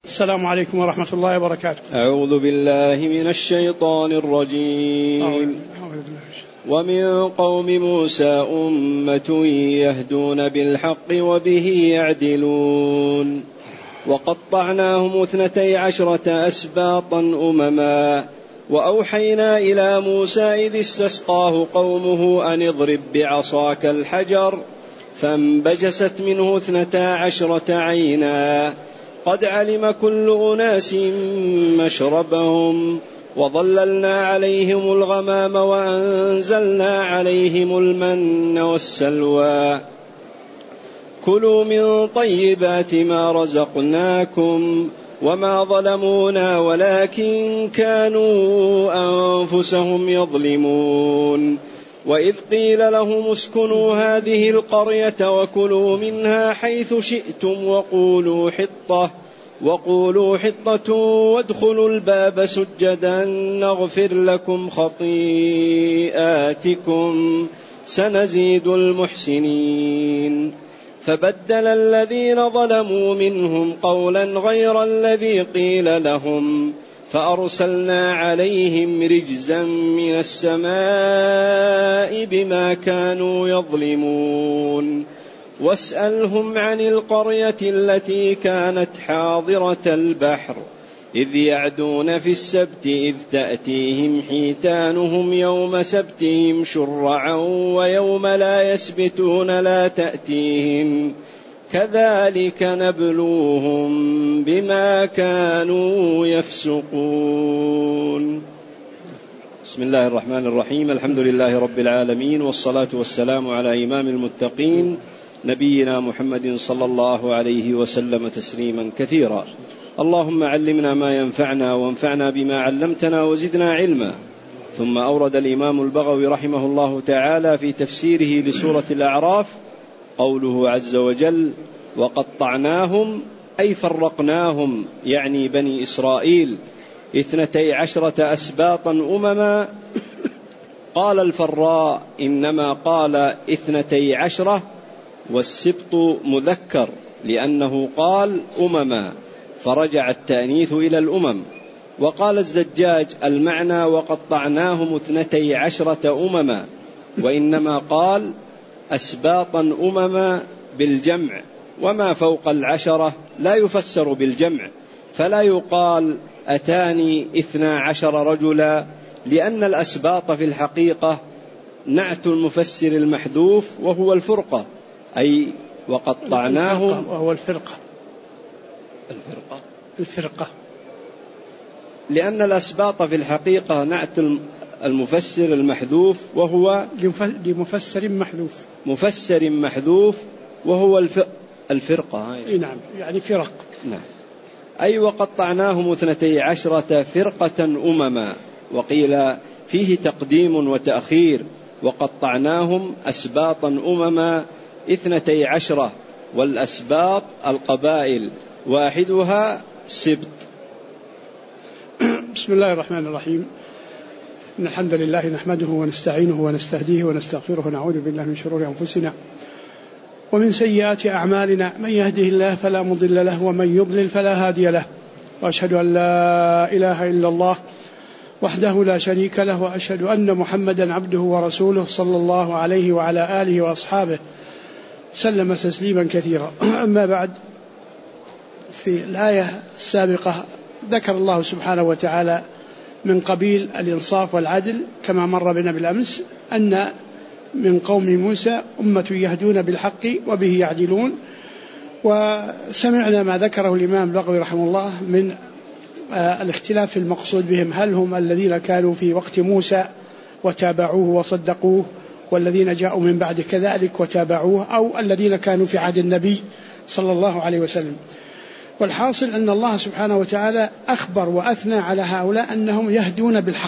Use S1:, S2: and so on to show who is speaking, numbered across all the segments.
S1: السلام عليكم ورحمة الله وبركاته.
S2: أعوذ بالله من الشيطان الرجيم. ومن قوم موسى أمة يهدون بالحق وبه يعدلون وقطعناهم 12 أسباطا أمما وأوحينا إلى موسى إذ استسقاه قومه أن اضرب بعصاك الحجر فانبجست منه 12 عينا قد علم كل أناس مشربهم وظللنا عليهم الغمام وأنزلنا عليهم المن والسلوى كلوا من طيبات ما رزقناكم وما ظلمونا ولكن كانوا أنفسهم يظلمون وإذ قيل لهم اسكنوا هذه القرية وكلوا منها حيث شئتم وقولوا حطة وادخلوا الباب سجدا نغفر لكم خطيئاتكم سنزيد المحسنين فبدل الذين ظلموا منهم قولا غير الذي قيل لهم فأرسلنا عليهم رجزا من السماء بما كانوا يظلمون واسألهم عن القرية التي كانت حاضرة البحر إذ يعدون في السبت إذ تأتيهم حيتانهم يوم سبتهم شرعا ويوم لا يسبتون لا تأتيهم كذلك نبلوهم بما كانوا يفسقون. بسم الله الرحمن الرحيم. الحمد لله رب العالمين والصلاة والسلام على إمام المتقين نبينا محمد صلى الله عليه وسلم تسليما كثيرا. اللهم علمنا ما ينفعنا وانفعنا بما علمتنا وزدنا علما. ثم أورد الإمام البغوي رحمه الله تعالى في تفسيره لسورة الأعراف قوله عز وجل وقطعناهم أي فرقناهم يعني بني إسرائيل 12 أسباطا أمما. قال الفراء إنما قال 12 والسبط مذكر لأنه قال أمما فرجع التأنيث إلى الأمم. وقال الزجاج المعنى وقطعناهم 12 أمما وإنما قال أسباطا أمما بالجمع وما فوق 10 لا يفسر بالجمع فلا يقال أتاني 12 رجلا لأن الأسباط في الحقيقة نعت المفسر المحذوف وهو الفرقة أي وقطعناهم
S1: وهو الفرقة
S2: لأن الأسباط في الحقيقة نعت المفسر المحذوف وهو مفسر محذوف وهو الفرقة.
S1: نعم يعني فرق.
S2: نعم أي وقطعناهم 12 فرقة أمما. وقيل فيه تقديم وتأخير وقطعناهم أسباطا أمما 12 والأسباط القبائل واحدها سبط.
S1: بسم الله الرحمن الرحيم. إن الحمد لله نحمده ونستعينه ونستهديه ونستغفره ونعوذ بالله من شرور أنفسنا ومن سيئات أعمالنا من يهده الله فلا مضل له ومن يضلل فلا هادي له وأشهد أن لا إله إلا الله وحده لا شريك له وأشهد أن محمدا عبده ورسوله صلى الله عليه وعلى آله وأصحابه سلم تسليما كثيرا. أما بعد، في الآية السابقة ذكر الله سبحانه وتعالى من قبيل الإنصاف والعدل كما مر بنا بالأمس أن من قوم موسى أمة يهدون بالحق وبه يعدلون. وسمعنا ما ذكره الإمام البغوي رحمه الله من الاختلاف في المقصود بهم، هل هم الذين كانوا في وقت موسى وتابعوه وصدقوه والذين جاءوا من بعد كذلك وتابعوه، أو الذين كانوا في عهد النبي صلى الله عليه وسلم. والحاصل أن الله سبحانه وتعالى أخبر وأثنى على هؤلاء أنهم يهدون بالحق،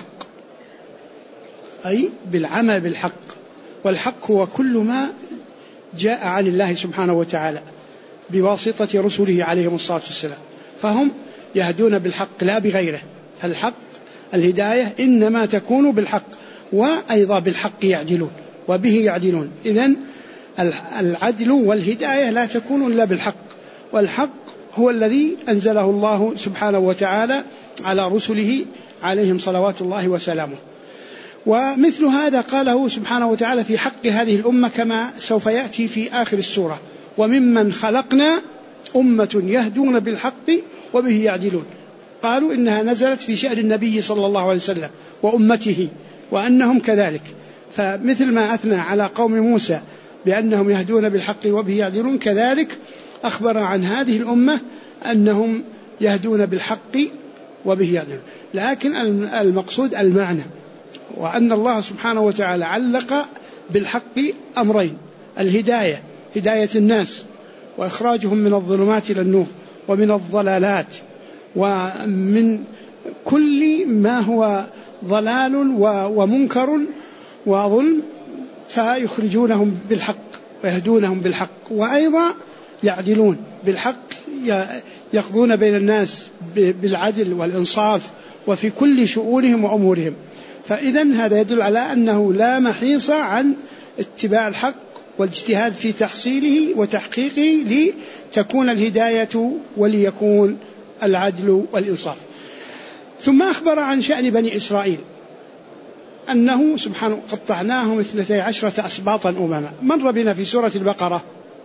S1: أي بالعمل بالحق. والحق هو كل ما جاء عن الله سبحانه وتعالى بواسطة رسله عليهم الصلاة والسلام، فهم يهدون بالحق لا بغيره. فالحق الهداية إنما تكون بالحق، وأيضا بالحق يعدلون وبه يعدلون. إذن العدل والهداية لا تكون إلا بالحق، والحق هو الذي أنزله الله سبحانه وتعالى على رسله عليهم صلوات الله وسلامه. ومثل هذا قاله سبحانه وتعالى في حق هذه الأمة كما سوف يأتي في آخر السورة: وممن خلقنا أمة يهدون بالحق وبه يعدلون. قالوا إنها نزلت في شأن النبي صلى الله عليه وسلم وأمته وأنهم كذلك. فمثل ما أثنى على قوم موسى بأنهم يهدون بالحق وبه يعدلون، كذلك أخبر عن هذه الأمة أنهم يهدون بالحق وبه يعدلون. لكن المقصود المعنى، وأن الله سبحانه وتعالى علق بالحق أمرين: الهداية، هداية الناس وإخراجهم من الظلمات إلى النور ومن الضلالات ومن كل ما هو ضلال ومنكر وظلم، فيخرجونهم بالحق ويهدونهم بالحق، وأيضا يعدلون بالحق، يقضون بين الناس بالعدل والإنصاف وفي كل شؤونهم وأمورهم. فإذن هذا يدل على أنه لا محيص عن اتباع الحق والاجتهاد في تحصيله وتحقيقه لتكون الهداية وليكون العدل والإنصاف. ثم أخبر عن شأن بني إسرائيل أنه سبحانه قطعناهم 12 أسباطا أمما. مر بنا في سورة البقرة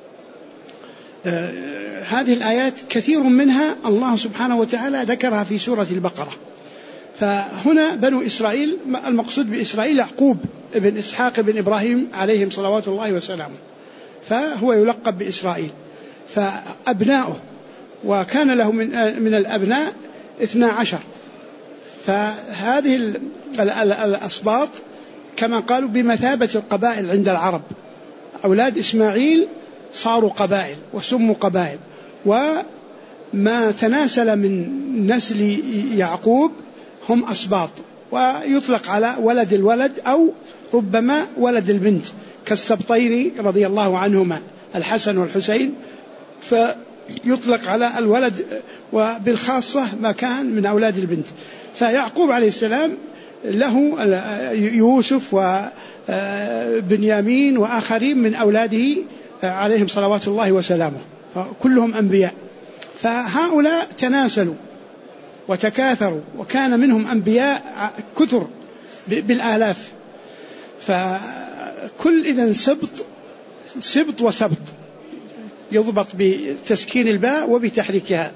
S1: هذه الآيات كثير منها الله سبحانه وتعالى ذكرها في سورة البقرة. فهنا بنو إسرائيل، المقصود بإسرائيل يعقوب ابن إسحاق ابن إبراهيم عليهم صلوات الله وسلامه، فهو يلقب بإسرائيل. فأبناؤه، وكان له من الأبناء 12. فهذه الأسباط كما قالوا بمثابة القبائل عند العرب. أولاد إسماعيل صاروا قبائل وسموا قبائل، وما تناسل من نسل يعقوب هم أسباط، ويطلق على ولد الولد أو ربما ولد البنت كالسبطين رضي الله عنهما الحسن والحسين، فيطلق على الولد، وبالخاصة ما كان من أولاد البنت. فيعقوب عليه السلام له يوسف وبنيامين وآخرين من أولاده عليهم صلوات الله وسلامه، فكلهم أنبياء. فهؤلاء تناسلوا وتكاثروا، وكان منهم أنبياء كثر بالآلاف. فكل إذن سبط وسبط يضبط بتسكين الباء وبتحريكها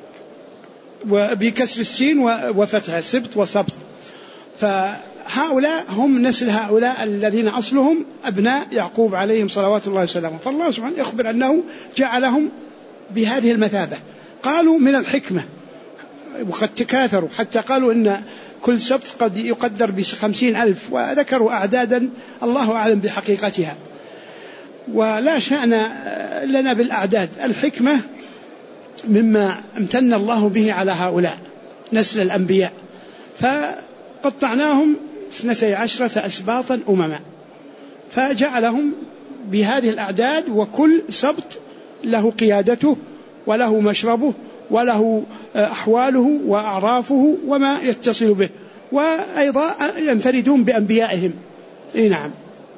S1: وبكسر السين وفتحها، سبط وسبط. فهؤلاء هم نسل هؤلاء الذين أصلهم أبناء يعقوب عليهم صلوات الله وسلامه. فالله سبحانه يخبر أنه جعلهم بهذه المثابة. قالوا من الحكمة، وقد تكاثروا حتى قالوا إن كل سبط قد يقدر ب50,000، وذكروا أعدادا الله أعلم بحقيقتها، ولا شأن لنا بالأعداد. الحكمة مما امتن الله به على هؤلاء نسل الأنبياء. فقطعناهم 12 أسباطا أمما، فجعلهم بهذه الأعداد، وكل سبط له قيادته وله مشربه وله أحواله وأعرافه وما يتصل به، وأيضا ينفردون بأنبيائهم. نعم.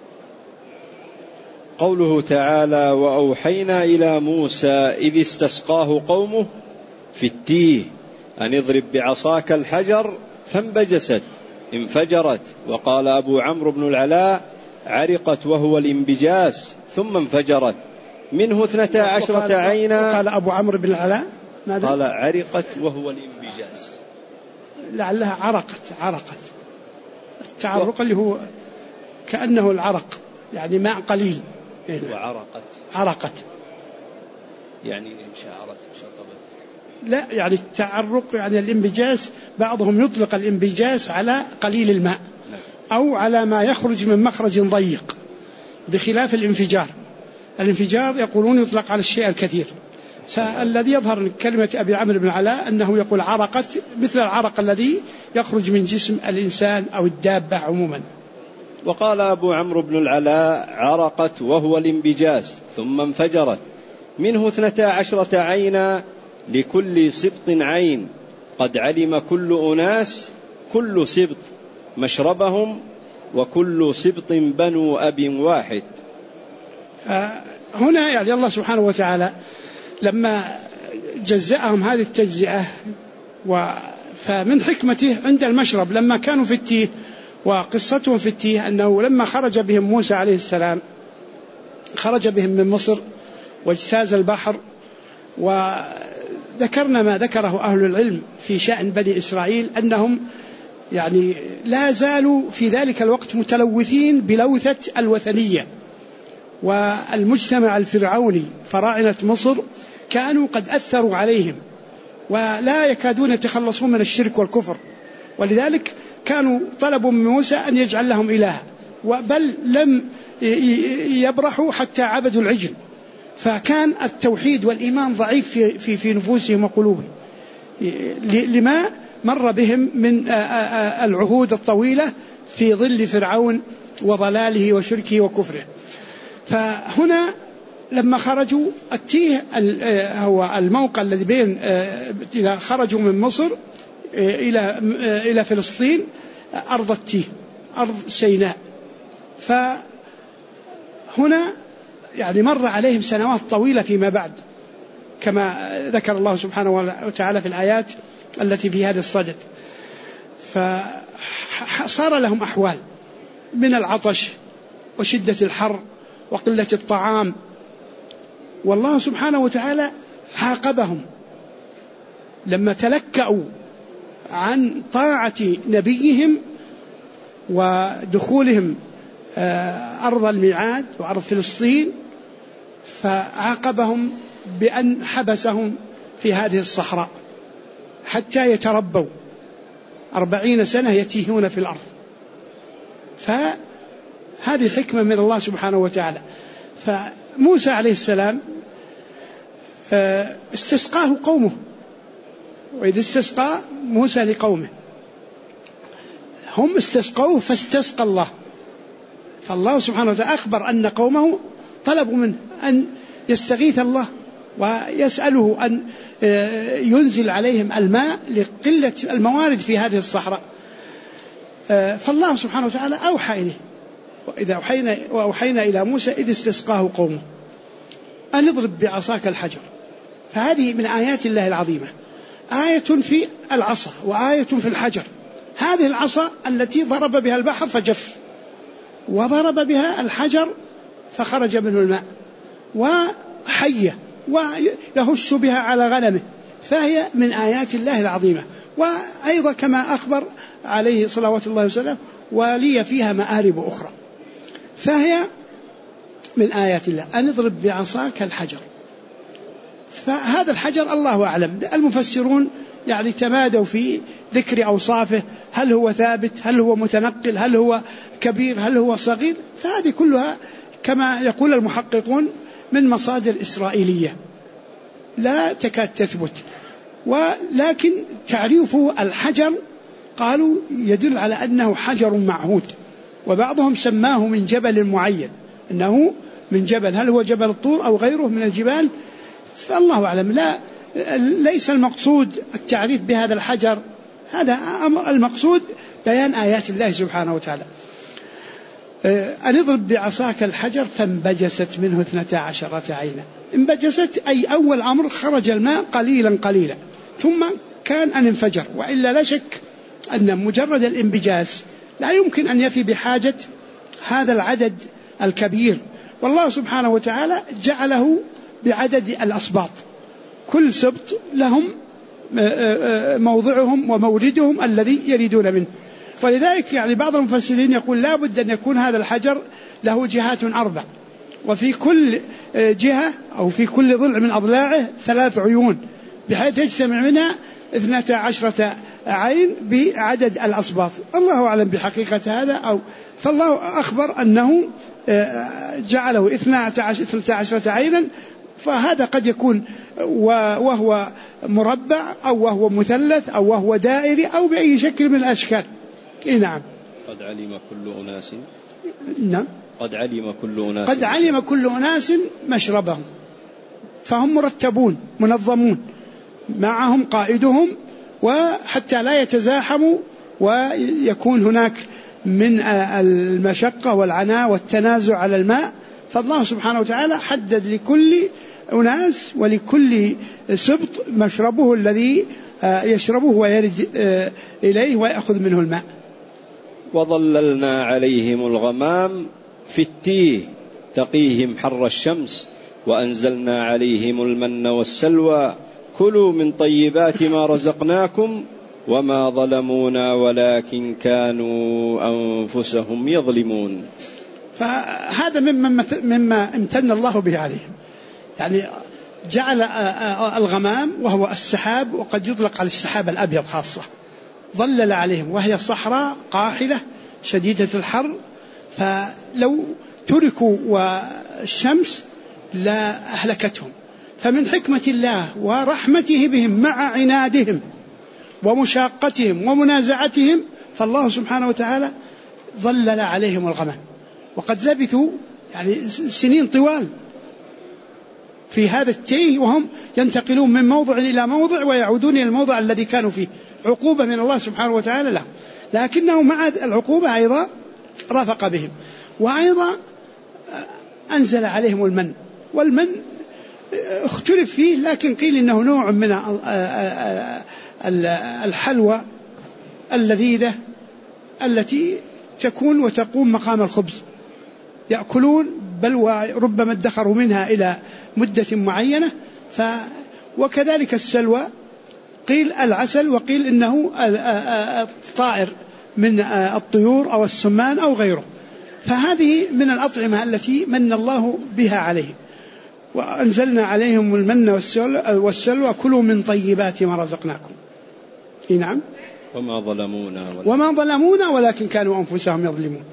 S2: قوله تعالى: وأوحينا إلى موسى إذ استسقاه قومه في التيه أن اضرب بعصاك الحجر فانبجست انفجرت. وقال أبو عمرو بن العلاء: عرقت وهو الانبجاس ثم انفجرت، منه 12 عينا.
S1: قال أبو عمرو بن العلاء ماذا؟
S2: قال عرقت وهو الانبجاس،
S1: لعلها عرقت التعرق اللي هو كأنه العرق، يعني ماء قليل. عرقت
S2: يعني انشعرت شطبت.
S1: لا، يعني التعرق يعني الانبجاس، بعضهم يطلق الانبجاس على قليل الماء أو على ما يخرج من مخرج ضيق، بخلاف الانفجار. الانفجار يقولون يطلق على الشيء الكثير. فالذي يظهر من كلمة أبي عمرو بن العلاء أنه يقول عرقت، مثل العرق الذي يخرج من جسم الإنسان أو الدابة عموما.
S2: وقال أبو عمرو بن العلاء: عرقت وهو الانبجاس ثم انفجرت، منه 12 عينا لكل سبط عين، قد علم كل أناس كل سبط مشربهم، وكل سبط بنو أب واحد.
S1: هنا يعني الله سبحانه وتعالى لما جزأهم هذه التجزئة. فمن حكمته عند المشرب لما كانوا في التيه، وقصتهم في التيه أنه لما خرج بهم موسى عليه السلام، خرج بهم من مصر واجتاز البحر، وذكرنا ما ذكره أهل العلم في شأن بني إسرائيل أنهم يعني لا زالوا في ذلك الوقت متلوثين بلوثة الوثنية، والمجتمع الفرعوني فراعنة مصر كانوا قد أثروا عليهم ولا يكادون يتخلصون من الشرك والكفر، ولذلك كانوا طلبوا من موسى أن يجعل لهم إلها، بل لم يبرحوا حتى عبدوا العجل. فكان التوحيد والإيمان ضعيف في نفوسهم وقلوبهم لما مر بهم من العهود الطويلة في ظل فرعون وضلاله وشركه وكفره. فهنا لما خرجوا التيه هو الموقع الذي بين إذا خرجوا من مصر إلى فلسطين، أرض التيه، أرض سيناء. فهنا يعني مر عليهم سنوات طويلة فيما بعد، كما ذكر الله سبحانه وتعالى في الآيات التي في هذا الصدد. فصار لهم أحوال من العطش وشدة الحر وقلة الطعام، والله سبحانه وتعالى عاقبهم لما تلكأوا عن طاعة نبيهم ودخولهم أرض الميعاد وأرض فلسطين، فعاقبهم بأن حبسهم في هذه الصحراء حتى يتربوا 40 سنة يتيهون في الأرض. فهذه حكمة من الله سبحانه وتعالى. فموسى عليه السلام استسقاه قومه، وإذ استسقى موسى لقومه، هم استسقوه فاستسقى الله. فالله سبحانه وتعالى أخبر أن قومه طلبوا منه أن يستغيث الله ويسأله أن ينزل عليهم الماء لقلة الموارد في هذه الصحراء. فالله سبحانه وتعالى أوحى إليه، وأوحينا إلى موسى إذ استسقاه قومه أن اضرب بعصاك الحجر. فهذه من آيات الله العظيمة، آية في العصا وآية في الحجر. هذه العصا التي ضرب بها البحر فجف، وضرب بها الحجر فخرج منه الماء، وحية ويهش بها على غنمه، فهي من آيات الله العظيمة. وأيضا كما أخبر عليه صلوات الله وسلم ولي فيها مآرب أخرى، فهي من آيات الله أن اضرب بعصاك الحجر. فهذا الحجر الله أعلم، المفسرون يعني تمادوا في ذكر أوصافه، هل هو ثابت، هل هو متنقل، هل هو كبير، هل هو صغير. فهذه كلها كما يقول المحققون من مصادر إسرائيلية لا تكاد تثبت، ولكن تعريفه الحجر قالوا يدل على أنه حجر معهود، وبعضهم سماه من جبل معين، أنه من جبل، هل هو جبل الطور أو غيره من الجبال، فالله أعلم. ليس المقصود التعريف بهذا الحجر، هذا المقصود بيان آيات الله سبحانه وتعالى. أن اضرب بعصاك الحجر فانبجست منه 12 عينا. انبجست أي أول أمر خرج الماء قليلا قليلا ثم كان أن انفجر، وإلا لا شك أن مجرد الانبجاس لا يمكن أن يفي بحاجة هذا العدد الكبير. والله سبحانه وتعالى جعله بعدد الأسباط، كل سبط لهم موضعهم وموردهم الذي يريدون منه. ولذلك يعني بعض المفسرين يقول لا بد أن يكون هذا الحجر له جهات 4، وفي كل جهة أو في كل ضلع من أضلاعه 3 عيون، بحيث يجتمع منها 12 عين بعدد الأسباط. الله أعلم بحقيقة هذا، فالله أخبر أنه جعله 12 عينا، فهذا قد يكون وهو مربع أو وهو مثلث أو وهو دائري أو بأي شكل من الأشكال. نعم.
S2: قد علم كل أناس.
S1: نعم.
S2: قد علم كل أناس
S1: مشربهم، فهم مرتبون منظمون، معهم قائدهم، وحتى لا يتزاحموا ويكون هناك من المشقة والعناء والتنازع على الماء، فالله سبحانه وتعالى حدد لكل أناس ولكل سبط مشربه الذي يشربه ويرد إليه ويأخذ منه الماء.
S2: وظللنا عليهم الغمام في التيه تقيهم حر الشمس وأنزلنا عليهم المن والسلوى كلوا من طيبات ما رزقناكم وما ظلمونا ولكن كانوا أنفسهم يظلمون.
S1: فهذا مما امتن الله به عليهم، يعني جعل الغمام وهو السحاب، وقد يطلق على السحاب الأبيض خاصة، ظلل عليهم وهي صحراء قاحلة شديدة الحر، فلو تركوا والشمس لا أهلكتهم. فمن حكمة الله ورحمته بهم مع عنادهم ومشاقتهم ومنازعتهم، فالله سبحانه وتعالى ظلل عليهم الغمام، وقد لبثوا يعني سنين طوال في هذا التيه، وهم ينتقلون من موضع إلى موضع ويعودون إلى الموضع الذي كانوا فيه، عقوبة من الله سبحانه وتعالى لهم، لكنه مع العقوبة أيضا رفق بهم، وأيضا أنزل عليهم المن. والمن اختلف فيه، لكن قيل إنه نوع من الحلوى اللذيذة التي تكون وتقوم مقام الخبز، يأكلون بل وربما ادخروا منها إلى مدة معينة. وكذلك السلوى قيل العسل، وقيل إنه طائر من الطيور أو السمان أو غيره. فهذه من الأطعمة التي من الله بها عليهم. وأنزلنا عليهم المن والسلوى كلوا من طيبات ما رزقناكم. نعم.
S2: وما
S1: ظلمونا ولكن كانوا أنفسهم يظلمون.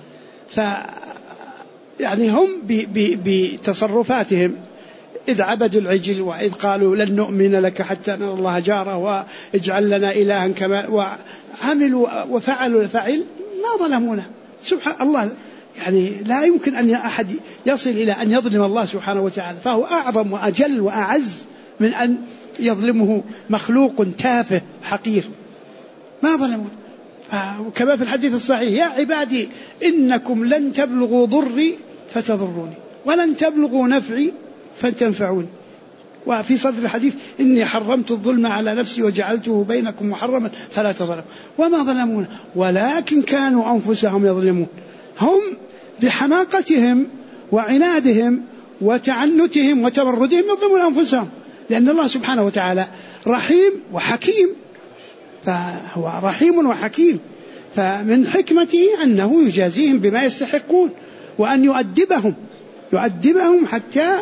S1: يعني هم بتصرفاتهم إذ عبدوا العجل، وإذ قالوا لن نؤمن لك حتى نرى الله جارة، واجعل لنا إلها كما، وعملوا وفعلوا الفعل، ما ظلمونا. سبحان الله، يعني لا يمكن أن أحد يصل إلى أن يظلم الله سبحانه وتعالى، فهو أعظم وأجل وأعز من أن يظلمه مخلوق تافه حقير. ما ظلمون. وكما في الحديث الصحيح: يا عبادي إنكم لن تبلغوا ضري فتضروني ولن تبلغوا نفعي فتنفعوني. وفي صدر الحديث: إني حرمت الظلم على نفسي وجعلته بينكم محرما فلا تظلموا. وما ظلمون ولكن كانوا أنفسهم يظلمون. هم بحماقتهم وعنادهم وتعنتهم وتمردهم يظلمون أنفسهم، لأن الله سبحانه وتعالى رحيم وحكيم، فهو رحيم وحكيم، فمن حكمته أنه يجازيهم بما يستحقون، وأن يؤدبهم حتى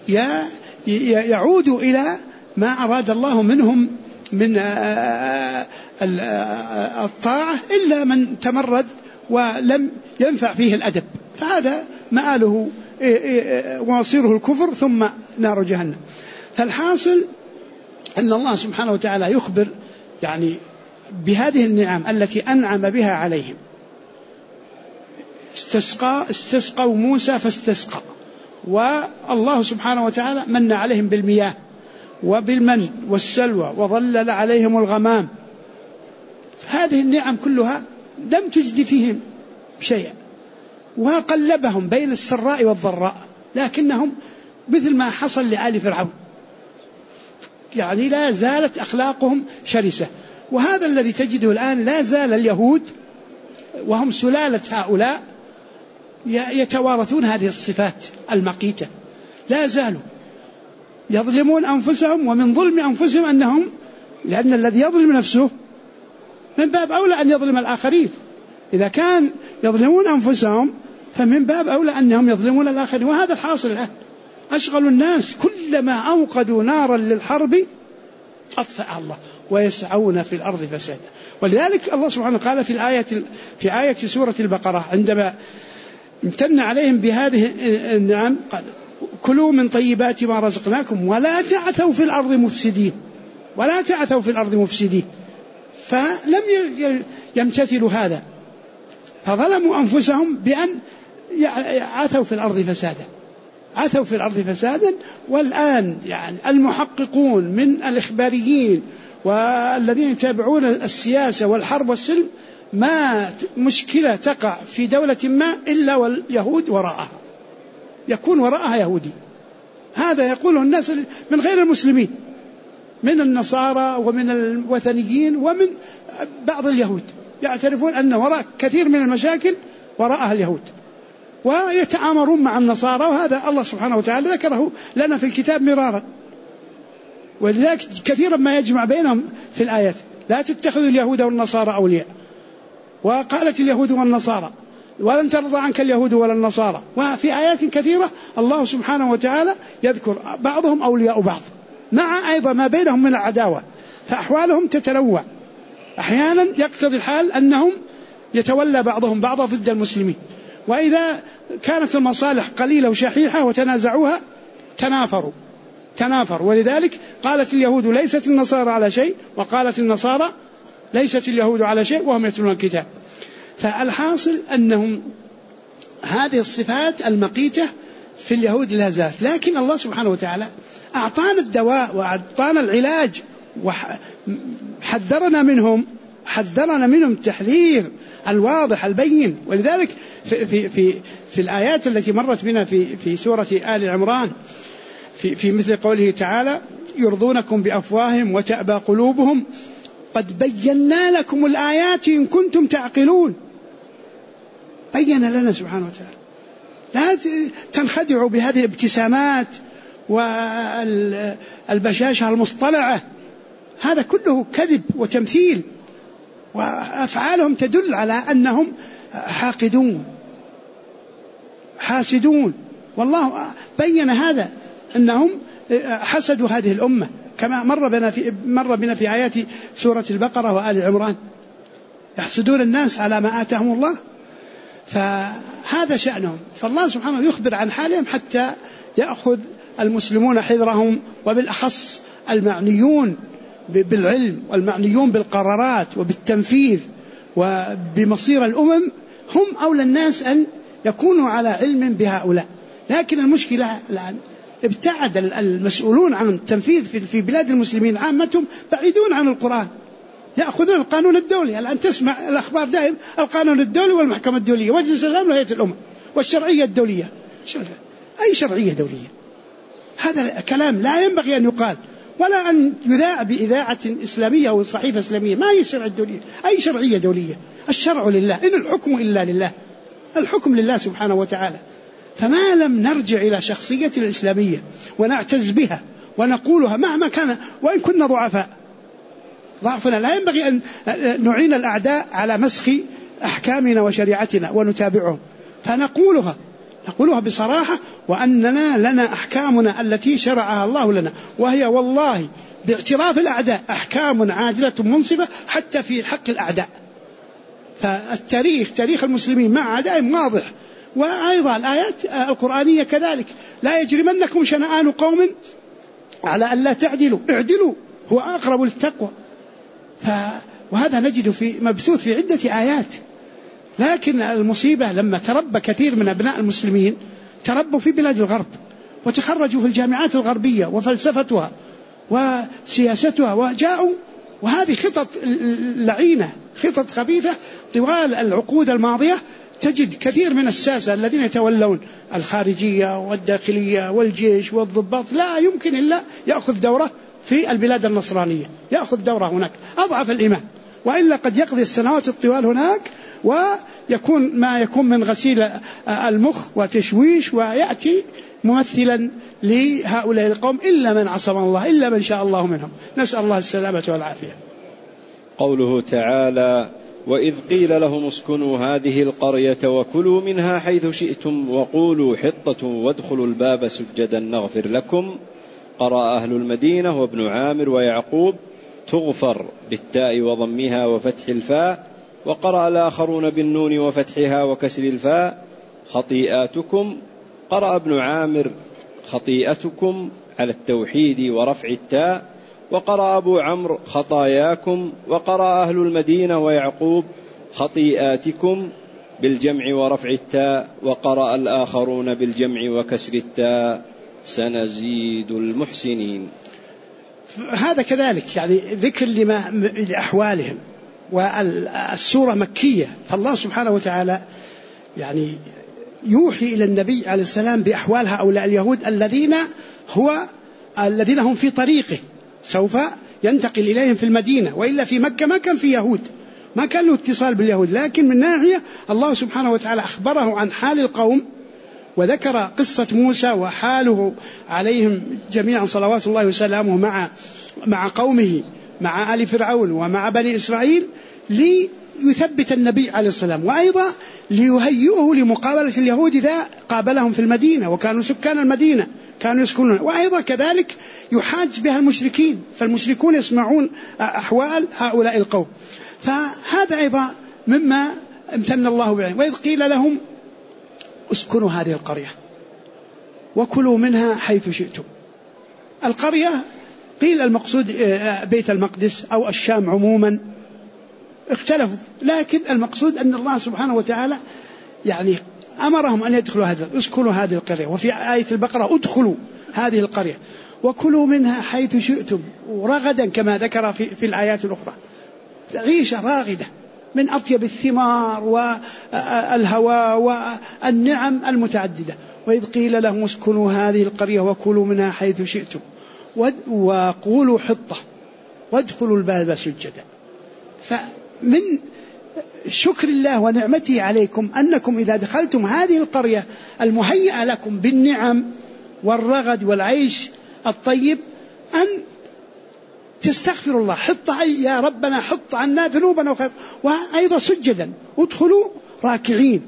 S1: يعودوا إلى ما أراد الله منهم من الطاعة، إلا من تمرد ولم ينفع فيه الأدب، فهذا مآله ومصيره الكفر ثم نار جهنم. فالحاصل أن الله سبحانه وتعالى يخبر يعني بهذه النعم التي أنعم بها عليهم. استسقوا موسى فاستسقى، والله سبحانه وتعالى من عليهم بالمياه وبالمن والسلوى، وظلل عليهم الغمام. هذه النعم كلها لم تجد فيهم شيئا، وقلبهم بين السراء والضراء، لكنهم مثل ما حصل لآل فرعون، يعني لا زالت أخلاقهم شرسة. وهذا الذي تجده الآن، لا زال اليهود وهم سلالة هؤلاء يتوارثون هذه الصفات المقيتة، لا زالوا يظلمون أنفسهم. ومن ظلم أنفسهم أنهم، لأن الذي يظلم نفسه من باب أولى أن يظلم الآخرين. إذا كان يظلمون أنفسهم فمن باب أولى أنهم يظلمون الآخرين. وهذا الحاصل الآن، أشغل الناس كلما أوقدوا نارا للحرب أطفأ الله ويسعون في الأرض فسادا. ولذلك الله سبحانه قال في آية سورة البقرة عندما امتن عليهم بهذه النعم: قال كلوا من طيبات ما رزقناكم ولا تعثوا في الأرض مفسدين. فلم يمتثلوا هذا، فظلموا أنفسهم بأن عثوا في الأرض فسادا. والآن يعني المحققون من الإخباريين والذين يتابعون السياسة والحرب والسلم، ما مشكلة تقع في دولة ما إلا واليهود وراءها، يكون وراءها يهودي. هذا يقوله الناس من غير المسلمين، من النصارى ومن الوثنيين ومن بعض اليهود، يعترفون أن وراء كثير من المشاكل وراءها اليهود، ويتآمرون مع النصارى. وهذا الله سبحانه وتعالى ذكره لنا في الكتاب مرارا، ولذلك كثيرا ما يجمع بينهم في الآيات: لا تتخذوا اليهود والنصارى أولياء. وقالت اليهود والنصارى ولن ترضى عنك اليهود ولا النصارى. وفي آيات كثيرة الله سبحانه وتعالى يذكر بعضهم أولياء بعض، مع أيضا ما بينهم من العداوة، فأحوالهم تتنوع. أحيانا يقتضي الحال أنهم يتولى بعضهم بعضا ضد المسلمين، وإذا كانت المصالح قليلة وشحيحة وتنازعوها تنافروا. ولذلك قالت اليهود ليست النصارى على شيء، وقالت النصارى ليست اليهود على شيء وهم يتلون الكتاب. فالحاصل أنهم هذه الصفات المقيتة في اليهود لا زالت، لكن الله سبحانه وتعالى أعطانا الدواء وأعطانا العلاج وحذرنا منهم تحذير الواضح البين. ولذلك في الآيات التي مرت بنا في سورة آل عمران في مثل قوله تعالى: يرضونكم بأفواههم وتأبى قلوبهم قد بينا لكم الآيات إن كنتم تعقلون. بين لنا سبحانه وتعالى، لا تنخدعوا بهذه الابتسامات والبشاشة المصطنعة، هذا كله كذب وتمثيل، وأفعالهم تدل على أنهم حاسدون. والله بين هذا، أنهم حسدوا هذه الأمة، كما مر بنا في آيات سورة البقرة وآل عمران: يحسدون الناس على ما آتاهم الله. فهذا شأنهم، فالله سبحانه يخبر عن حالهم حتى يأخذ المسلمون حذرهم، وبالأخص المعنيون بالعلم والمعنيون بالقرارات وبالتنفيذ وبمصير الأمم، هم أولى الناس أن يكونوا على علم بهؤلاء. لكن المشكلة الآن ابتعد المسؤولون عن التنفيذ في بلاد المسلمين عامتهم، بعيدون عن القرآن، يأخذون القانون الدولي. الآن تسمع الأخبار دائم: القانون الدولي والمحكمة الدولية ومجلس الأمن وهيئة الأمم والشرعية الدولية. أي شرعية دولية؟ هذا كلام لا ينبغي أن يقال، ولا أن يذاع بإذاعة إسلامية أو صحيفة إسلامية. ما هي الشرعية الدولية؟ أي شرعية دولية؟ الشرع لله، إن الحكم إلا لله، الحكم لله سبحانه وتعالى. فما لم نرجع إلى شخصية الإسلامية ونعتز بها ونقولها مهما كان، وإن كنا ضعفنا لا ينبغي أن نعين الأعداء على مسخ أحكامنا وشريعتنا ونتابعهم، فنقولها بصراحة، وأننا لنا أحكامنا التي شرعها الله لنا، وهي والله باعتراف الأعداء أحكام عادلة منصفة حتى في حق الأعداء. فالتاريخ، تاريخ المسلمين مع أعدائهم واضح. وأيضا الآيات القرآنية كذلك: لا يجرمنكم شنآن قوم على ألا تعدلوا، اعدلوا هو أقرب للتقوى. وهذا نجد مبثوث في عدة آيات. لكن المصيبة لما تربى كثير من أبناء المسلمين، تربوا في بلاد الغرب وتخرجوا في الجامعات الغربية وفلسفتها وسياستها، وجاءوا، وهذه خطط لعينة، خطط خبيثة طوال العقود الماضية. تجد كثير من الساسة الذين يتولون الخارجية والداخلية والجيش والضباط لا يمكن إلا يأخذ دورة في البلاد النصرانية، يأخذ دورة هناك أضعف الإيمان، وإلا قد يقضي السنوات الطوال هناك، ويكون ما يكون من غسيل المخ وتشويش، ويأتي ممثلا لهؤلاء القوم، إلا من عصم الله، إلا من شاء الله منهم، نسأل الله السلامة والعافية.
S2: قوله تعالى: وإذ قيل لهم اسكنوا هذه القرية وكلوا منها حيث شئتم وقولوا حطة وادخلوا الباب سجدا نغفر لكم. قرأ أهل المدينة وابن عامر ويعقوب تغفر بالتاء وضمها وفتح الفاء، وقرأ الآخرون بالنون وفتحها وكسر الفاء خطيئاتكم. قرأ ابن عامر خطيئتكم على التوحيد ورفع التاء، وقرأ أبو عمرو خطاياكم. وقرأ أهل المدينة ويعقوب خطيئاتكم بالجمع ورفع التاء، وقرأ الآخرون بالجمع وكسر التاء سنزيد المحسنين.
S1: هذا كذلك يعني ذكر لأحوالهم، والسورة مكية، فالله سبحانه وتعالى يعني يوحي إلى النبي عليه السلام بأحوال هؤلاء اليهود الذين هم في طريقه، سوف ينتقل إليهم في المدينة، وإلا في مكة ما كان في يهود، ما كان له اتصال باليهود. لكن من ناحية الله سبحانه وتعالى أخبره عن حال القوم، وذكر قصة موسى وحاله عليهم جميعا صلوات الله وسلامه مع قومه، مع آل فرعون ومع بني إسرائيل، ليثبت النبي عليه السلام، وأيضا ليهيئه لمقابلة اليهود إذا قابلهم في المدينة، وكانوا سكان المدينة كانوا يسكنون، وأيضا كذلك يحاج بها المشركين، فالمشركون يسمعون أحوال هؤلاء القوم. فهذا أيضا مما امتن الله به. وإذ قيل لهم اسكنوا هذه القرية وكلوا منها حيث شئتم. القرية قيل المقصود بيت المقدس أو الشام عموما، اختلفوا، لكن المقصود أن الله سبحانه وتعالى يعني أمرهم أن يدخلوا اسكنوا هذه القرية. وفي آية البقرة ادخلوا هذه القرية وكلوا منها حيث شئتم ورغدا، كما ذكر في الآيات الأخرى، عيشة راغدة من أطيب الثمار والهواء والنعم المتعددة. وإذ قيل لهم اسكنوا هذه القرية وكلوا منها حيث شئتم وقولوا حطة وادخلوا الباب سجدا. فمن شكر الله ونعمته عليكم أنكم إذا دخلتم هذه القرية المهيئة لكم بالنعم والرغد والعيش الطيب أن تستغفر الله، حط يا ربنا حط عنا ذنوبنا وأيضا سجدا، ادخلوا راكعين.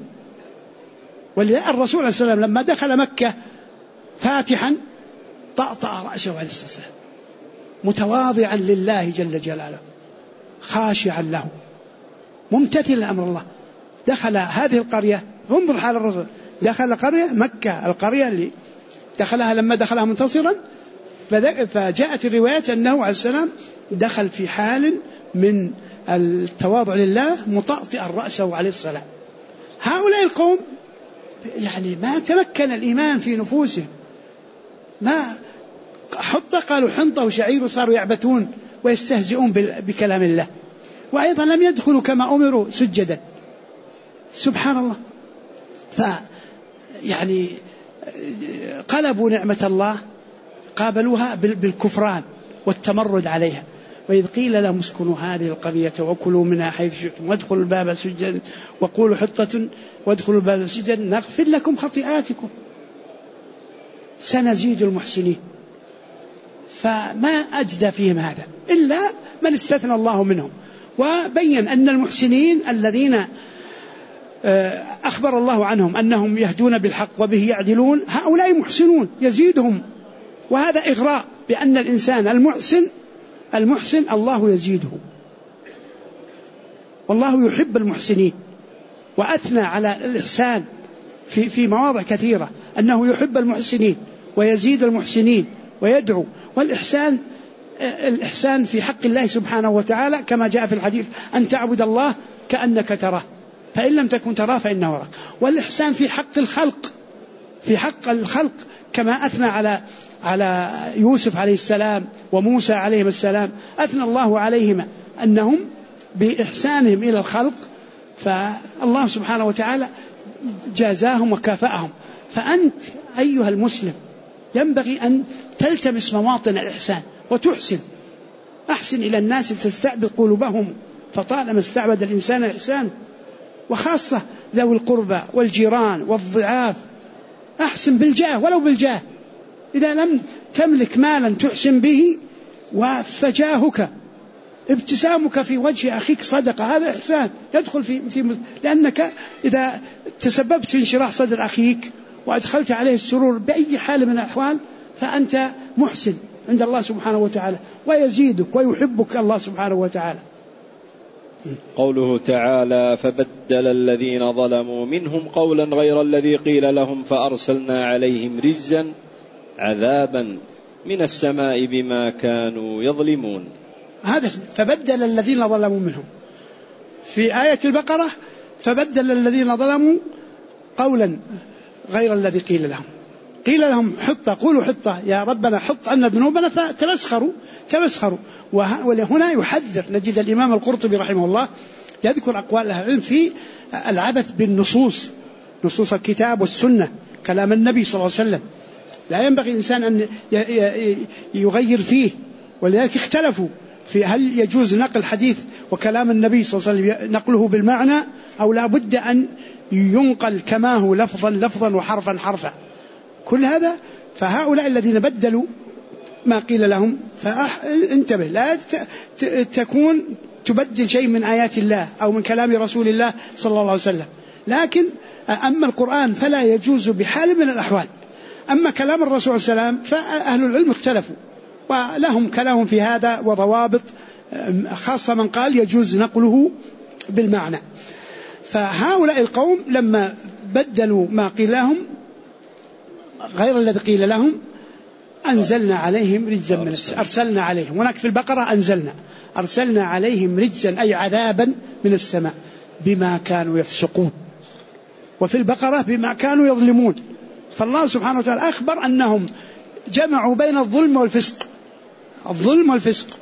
S1: ولذا الرسول عليه السلام لما دخل مكة فاتحا طأطأ رأسه عليه السلام متواضعا لله جل جلاله، خاشعا له، ممتثلا أمر الله. دخل هذه القرية، انظر حال الرسول، دخل قرية مكة، القرية اللي دخلها لما دخلها منتصرا، فجاءت الروايات أنه عليه السلام دخل في حال من التواضع لله مطأطئا رأسه عليه السلام. هؤلاء القوم يعني ما تمكن الإيمان في نفوسهم، ما قالوا حنطة وشعير وصاروا يعبثون ويستهزئون بكلام الله، وأيضا لم يدخلوا كما أمروا سجدا، سبحان الله. يعني قلبوا نعمة الله، قابلوها بالكفران والتمرد عليها. وإذ قيل لهم اسكنوا هذه القرية وكلوا منها حيث شئتم وادخلوا الباب سجدا وقولوا حطة وادخلوا الباب سجدا نغفر لكم خطيئاتكم سنزيد المحسنين. فما أجدى فيهم هذا إلا من استثنى الله منهم، وبين أن المحسنين الذين أخبر الله عنهم أنهم يهدون بالحق وبه يعدلون، هؤلاء محسنون يزيدهم. وهذا إغراء بأن الإنسان المحسن الله يزيده، والله يحب المحسنين، وأثنى على الإحسان في مواضع كثيرة أنه يحب المحسنين ويزيد المحسنين ويدعو. الإحسان في حق الله سبحانه وتعالى كما جاء في الحديث أن تعبد الله كأنك تراه فإن لم تكن تراه فإنه يراك. والإحسان في حق الخلق كما أثنى على يوسف عليه السلام وموسى عليهم السلام، أثنى الله عليهما أنهم بإحسانهم إلى الخلق فالله سبحانه وتعالى جازاهم وكافأهم. فأنت أيها المسلم ينبغي أن تلتمس مواطن الإحسان وتحسن، أحسن إلى الناس تستعبد قلوبهم، فطالما استعبد الإنسان إحسان، وخاصة ذوي القربى والجيران والضعاف. أحسن بالجاه ولو بالجاه، إذا لم تملك مالا تحسن به وفجاهك ابتسامك في وجه أخيك صدقة، هذا إحسان يدخل في لأنك إذا تسببت في انشراح صدر أخيك وأدخلت عليه السرور بأي حال من الأحوال فأنت محسن عند الله سبحانه وتعالى، ويزيدك ويحبك الله سبحانه وتعالى.
S2: قوله تعالى فبدل الذين ظلموا منهم قولا غير الذي قيل لهم فأرسلنا عليهم رجزا عذابا من السماء بما كانوا يظلمون.
S1: هذا فبدل الذين ظلموا منهم. في آية البقرة فبدل الذين ظلموا قولا غير الذي قيل لهم حطة، قولوا حطة يا ربنا حط عنا ذنوبنا، فتمسخروا. وهنا يحذر، نجد الإمام القرطبي رحمه الله يذكر أقوال أهل العلم في العبث بالنصوص نصوص الكتاب والسنة، كلام النبي صلى الله عليه وسلم، لا ينبغي الإنسان أن يغير فيه. ولذلك اختلفوا في هل يجوز نقل حديث وكلام النبي صلى الله عليه وسلم نقله بالمعنى أو لا بد أن ينقل كما هو لفظا لفظا وحرفا حرفا. كل هذا فهؤلاء الذين بدلوا ما قيل لهم فانتبه، لا تكون تبدل شيء من آيات الله أو من كلام رسول الله صلى الله عليه وسلم. لكن أما القرآن فلا يجوز بحال من الأحوال. أما كلام الرسول صلى الله عليه وسلم فأهل العلم اختلفوا ولهم كلام في هذا وضوابط، خاصة من قال يجوز نقله بالمعنى. فهؤلاء القوم لما بدلوا ما قيل لهم غير الذي قيل لهم أنزلنا عليهم رجزا من السماء. أرسلنا عليهم، هناك في البقرة أرسلنا عليهم رجزا أي عذابا من السماء بما كانوا يفسقون، وفي البقرة بما كانوا يظلمون. فالله سبحانه وتعالى أخبر أنهم جمعوا بين الظلم والفسق، الظلم والفسق،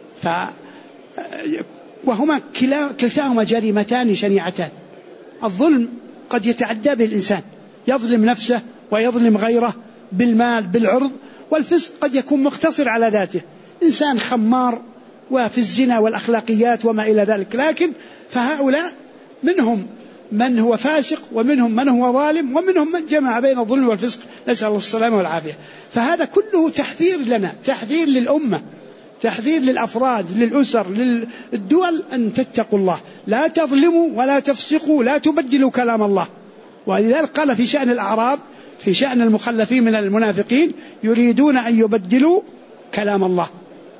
S1: وهما كلتاهما جريمتان شنيعتان. الظلم قد يتعدى به الإنسان، يظلم نفسه ويظلم غيره بالمال بالعرض، والفسق قد يكون مقتصر على ذاته، إنسان خمار وفي الزنا والأخلاقيات وما إلى ذلك. لكن فهؤلاء منهم من هو فاسق ومنهم من هو ظالم ومنهم من جمع بين الظلم والفسق، نسأل الله السلامة والعافية. فهذا كله تحذير لنا، تحذير للأمة، تحذير للأفراد للأسر للدول أن تتقوا الله، لا تظلموا ولا تفسقوا، لا تبدلوا كلام الله. ولذلك قال في شأن الأعراب في شأن المخلفين من المنافقين يريدون أن يبدلوا كلام الله،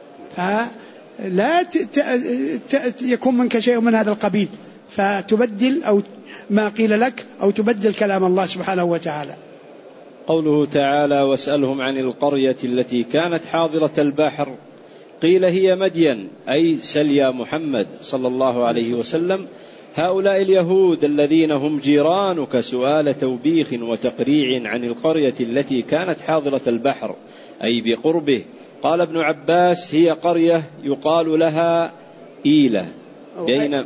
S1: فلا يكون منك شيء من هذا القبيل فتبدل أو ما قيل لك أو تبدل كلام الله سبحانه وتعالى.
S2: قوله تعالى واسألهم عن القرية التي كانت حاضرة البحر قيل هي مدين، أي سل يا محمد صلى الله عليه وسلم هؤلاء اليهود الذين هم جيرانك سؤال توبيخ وتقريع عن القرية التي كانت حاضرة البحر أي بقربه. قال ابن عباس هي قرية يقال لها إيلة بين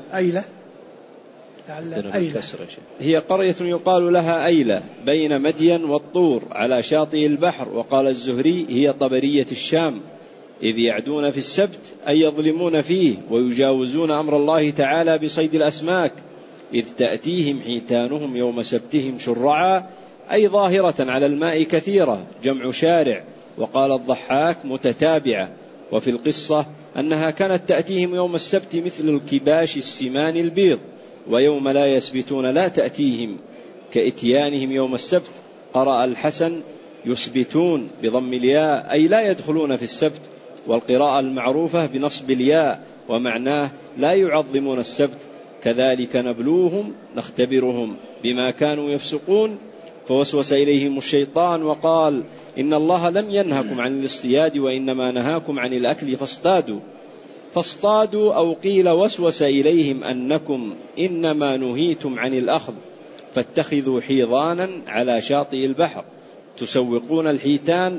S2: هي قرية يقال لها أيلة بين مدين والطور على شاطئ البحر. وقال الزهري هي طبرية الشام، إذ يعدون في السبت أي يظلمون فيه ويجاوزون أمر الله تعالى بصيد الأسماك، إذ تأتيهم حيتانهم يوم سبتهم شرعا أي ظاهرة على الماء كثيرة، جمع شارع. وقال الضحاك متتابعة. وفي القصة أنها كانت تأتيهم يوم السبت مثل الكباش السمان البيض، ويوم لا يسبتون لا تأتيهم كإتيانهم يوم السبت. قرأ الحسن يسبتون بضم الياء أي لا يدخلون في السبت، والقراءة المعروفة بنصب الياء ومعناه لا يعظمون السبت. كذلك نبلوهم نختبرهم بما كانوا يفسقون. فوسوس إليهم الشيطان وقال إن الله لم ينهكم عن الاصطياد وإنما نهاكم عن الأكل فاصطادوا أو قيل وسوس إليهم أنكم إنما نهيتم عن الأخذ فاتخذوا حيضانا على شاطئ البحر تسوقون الحيتان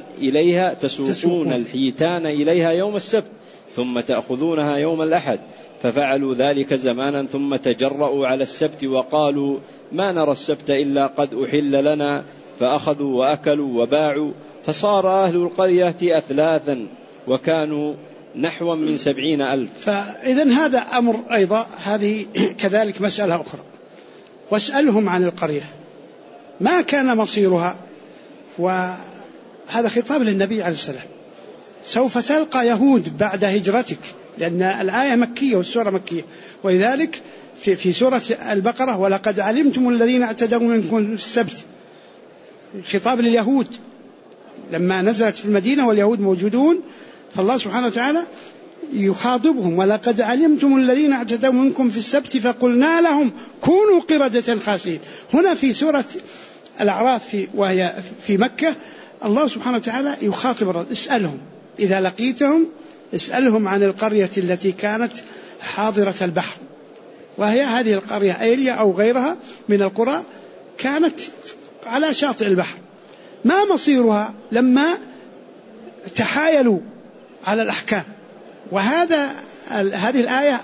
S2: إليها يوم السبت ثم تأخذونها يوم الأحد. ففعلوا ذلك زمانا ثم تجرؤوا على السبت وقالوا ما نرى السبت إلا قد أحل لنا، فأخذوا وأكلوا وباعوا، فصار أهل القرية أثلاثا وكانوا نحو من 70,000.
S1: فإذن هذا أمر أيضا، هذه كذلك مسألة أخرى. واسألهم عن القرية ما كان مصيرها، وهذا خطاب للنبي عليه السلام. سوف تلقى يهود بعد هجرتك، لأن الآية مكية والسورة مكية، ولذلك في سورة البقرة ولقد علمتم الذين اعتدوا منكم في السبت، خطاب لليهود لما نزلت في المدينة واليهود موجودون، فالله سبحانه وتعالى يخاطبهم ولقد علمتم الذين اعتدوا منكم في السبت فقلنا لهم كونوا قردة خاسئين. هنا في سورة الأعراف وهي في مكة الله سبحانه وتعالى يخاطب الرسول اسألهم إذا لقيتهم اسألهم عن القرية التي كانت حاضرة البحر، وهي هذه القرية أيليا أو غيرها من القرى كانت على شاطئ البحر. ما مصيرها لما تحايلوا على الأحكام هذه الآية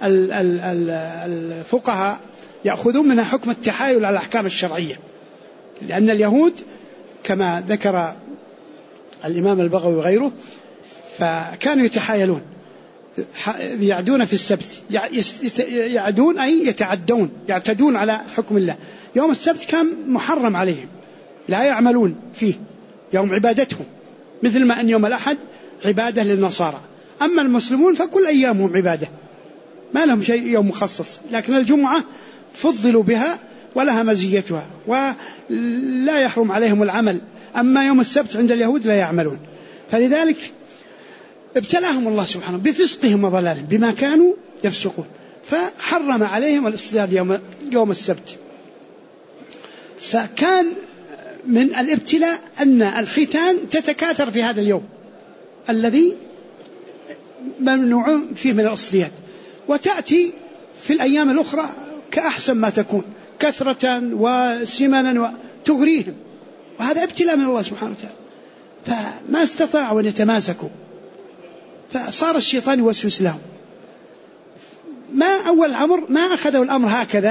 S1: الفقهاء يأخذون منها حكم التحايل على الأحكام الشرعية، لأن اليهود كما ذكر الإمام البغوي وغيره فكانوا يتحايلون، يعدون في السبت، يعدون أي يعتدون على حكم الله. يوم السبت كان محرم عليهم، لا يعملون فيه، يوم عبادتهم، مثل ما أن يوم الأحد عبادة للنصارى. أما المسلمون فكل أيامهم عبادة، ما لهم شيء يوم مخصص، لكن الجمعة فضلوا بها ولها مزيتها ولا يحرم عليهم العمل. أما يوم السبت عند اليهود لا يعملون، فلذلك ابتلاهم الله سبحانه بفسقهم وضلالهم بما كانوا يفسقون، فحرم عليهم الاصطياد يوم السبت. فكان من الابتلاء أن الحيتان تتكاثر في هذا اليوم الذي ممنوع فيه من الاصطياد، وتأتي في الأيام الأخرى كأحسن ما تكون كثرة وسمنا وتغريهم، وهذا ابتلاء من الله سبحانه وتعالى، فما استطاعوا أن يتماسكوا، فصار الشيطان يوسوس لهم. ما أول الأمر ما أخذوا الأمر هكذا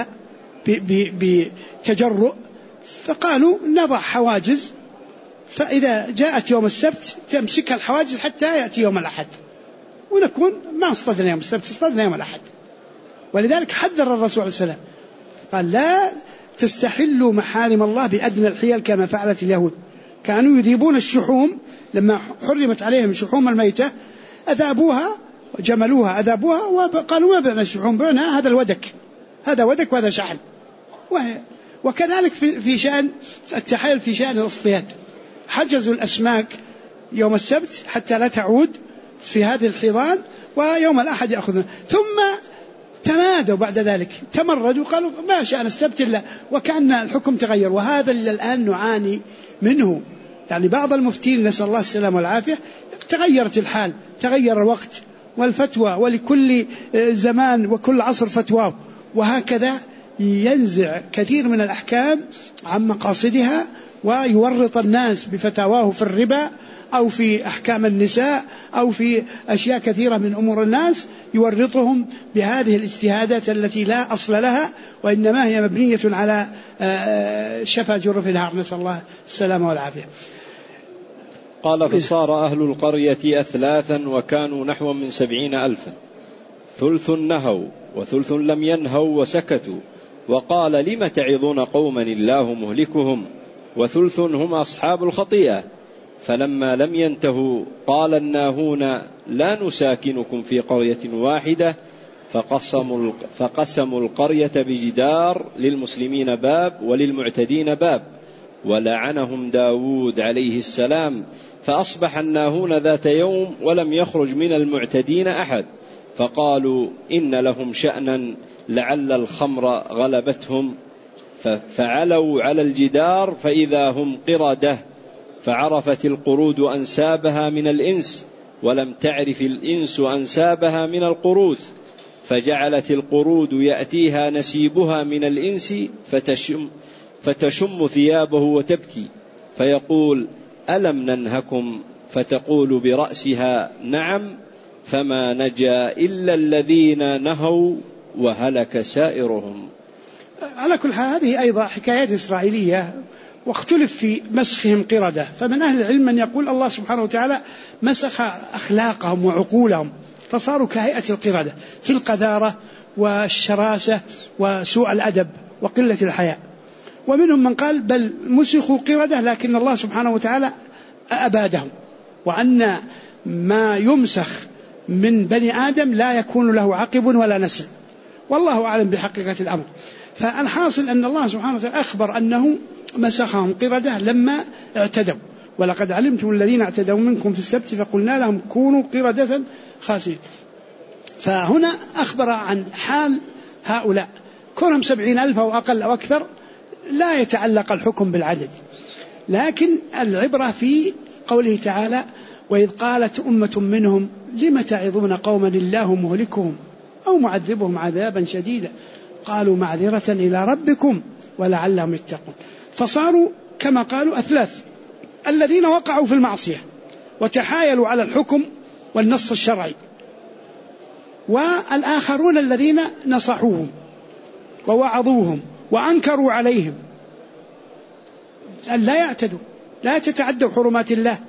S1: بتجرؤ، فقالوا نضع حواجز، فإذا جاءت يوم السبت تمسك الحواجز حتى يأتي يوم الأحد، ونكون ما اصطدنا يوم السبت، اصطدنا يوم الأحد. ولذلك حذر الرسول عليه السلام قال لا تستحلوا محارم الله بأدنى الحيل كما فعلت اليهود، كانوا يذيبون الشحوم لما حرمت عليهم شحوم الميتة، أذابوها وجملوها، أذابوها وقالوا ما بعنا الشحوم، بعنا هذا الودك، هذا ودك وهذا شحم. وكذلك في شأن التحايل في شأن الاصطياد، حجزوا الأسماك يوم السبت حتى لا تعود في هذه الحيضان، ويوم الأحد يأخذون، ثم تمادوا بعد ذلك، تمردوا قالوا ما شأن السبت إلا، وكأن الحكم تغير. وهذا اللي الآن نعاني منه، يعني بعض المفتين نسأل الله السلامة والعافية تغيرت الحال، تغير الوقت والفتوى، ولكل زمان وكل عصر فتواه، وهكذا ينزع كثير من الأحكام عن مقاصدها، ويورط الناس بفتاواه في الربا أو في أحكام النساء أو في أشياء كثيرة من أمور الناس، يورطهم بهذه الاجتهادات التي لا أصل لها، وإنما هي مبنية على شفا جرف النهار، نسأل الله السلامة والعافية.
S2: قال فصار أهل القرية أثلاثا وكانوا نحو من 70,000، ثلث نهوا وثلث لم ينهوا وسكتوا، وقال لم تعظون قوما الله مهلكهم، وثلث هم أصحاب الخطيئة. فلما لم ينتهوا قال الناهون لا نساكنكم في قرية واحدة، فقسموا القرية بجدار، للمسلمين باب وللمعتدين باب، ولعنهم داود عليه السلام. فأصبح الناهون ذات يوم ولم يخرج من المعتدين أحد، فقالوا إن لهم شأنا لعل الخمر غلبتهم، فعلوا على الجدار فإذا هم قردة، فعرفت القرود أنسابها من الإنس، ولم تعرف الإنس أنسابها من القرود، فجعلت القرود يأتيها نسيبها من الإنس فتشم ثيابه وتبكي، فيقول ألم ننهكم، فتقول برأسها نعم، فما نجا إلا الذين نهوا وهلك سائرهم.
S1: على كل حال هذه أيضا حكايات إسرائيلية، واختلف في مسخهم قردة، فمن أهل العلم من يقول الله سبحانه وتعالى مسخ أخلاقهم وعقولهم فصاروا كهيئة القردة في القذارة والشراسة وسوء الأدب وقلة الحياء، ومنهم من قال بل مسخوا قردة لكن الله سبحانه وتعالى أبادهم، وأن ما يمسخ من بني آدم لا يكون له عقب ولا نسل، والله أعلم بحقيقة الأمر. فالحاصل أن الله سبحانه وتعالى أخبر أنه مسخهم قردة لما اعتدوا، ولقد علمتم الذين اعتدوا منكم في السبت فقلنا لهم كونوا قردة خاسئين. فهنا أخبر عن حال هؤلاء، كونهم 70,000 أو أقل أو أكثر لا يتعلق الحكم بالعدد، لكن العبرة في قوله تعالى وإذ قالت أمة منهم لم تعظون قوما الله مهلكهم أو معذبهم عذابا شديدا قالوا معذرة إلى ربكم ولعلهم يتقون. فصاروا كما قالوا أثلاث، الذين وقعوا في المعصية وتحايلوا على الحكم والنص الشرعي والآخرون الذين نصحوهم ووعظوهم وأنكروا عليهم أن لا يعتدوا، لا تتعدوا حرمات الله.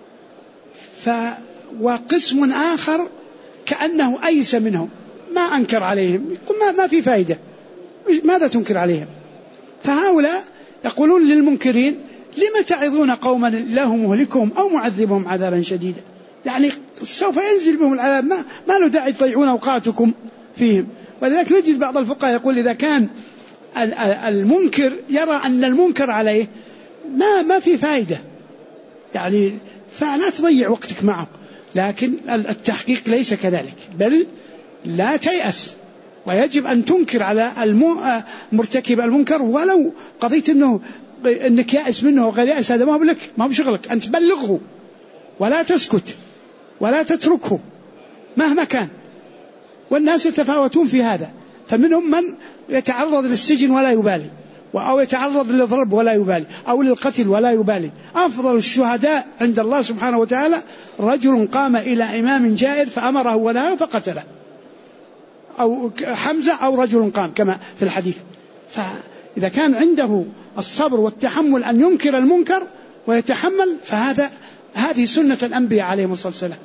S1: وقسم آخر كأنه أيس منهم، ما أنكر عليهم، يقول ما في فائدة، ماذا تنكر عليهم؟ فهؤلاء يقولون للمنكرين: لم تعظون قوما الله مهلكهم أو معذبهم عذابا شديدا؟ يعني سوف ينزل بهم العذاب، ما له داعي تضيعون أوقاتكم فيهم. ولذلك نجد بعض الفقهاء يقول: إذا كان المنكر يرى أن المنكر عليه ما في فائدة، يعني فلا تضيع وقتك معه. لكن التحقيق ليس كذلك، بل لا تيأس، ويجب أن تنكر على مرتكب المنكر ولو قضيت أنك يأس منه وغير يأس، هذا ما هو لك، ما هو بشغلك، أن تبلغه ولا تسكت ولا تتركه مهما كان. والناس يتفاوتون في هذا، فمنهم من يتعرض للسجن ولا يبالي، أو يتعرض للضرب ولا يبالي، أو للقتل ولا يبالي. أفضل الشهداء عند الله سبحانه وتعالى رجل قام إلى إمام جائر فأمره ونهاه فقتله، أو حمزة، أو رجل قام كما في الحديث. فإذا كان عنده الصبر والتحمل أن ينكر المنكر ويتحمل، هذه سنة الأنبياء عليهم الصلاة والسلام.